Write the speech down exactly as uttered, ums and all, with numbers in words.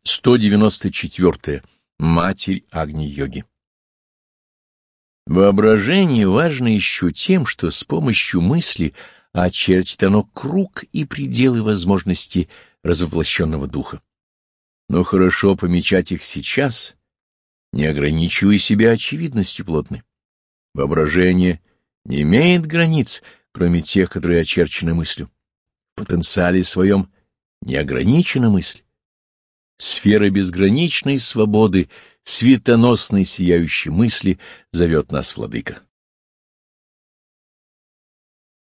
сто девяносто четыре. Матерь Агни-йоги. Воображение важно еще тем, что с помощью мысли очертит оно круг и пределы возможностей развоплощенного духа. Но хорошо помечать их сейчас, не ограничивая себя очевидностью плотной. Воображение не имеет границ, кроме тех, которые очерчены мыслью. В потенциале своем не ограничена мысль. Сфера безграничной свободы, светоносной сияющей мысли зовет нас Владыка.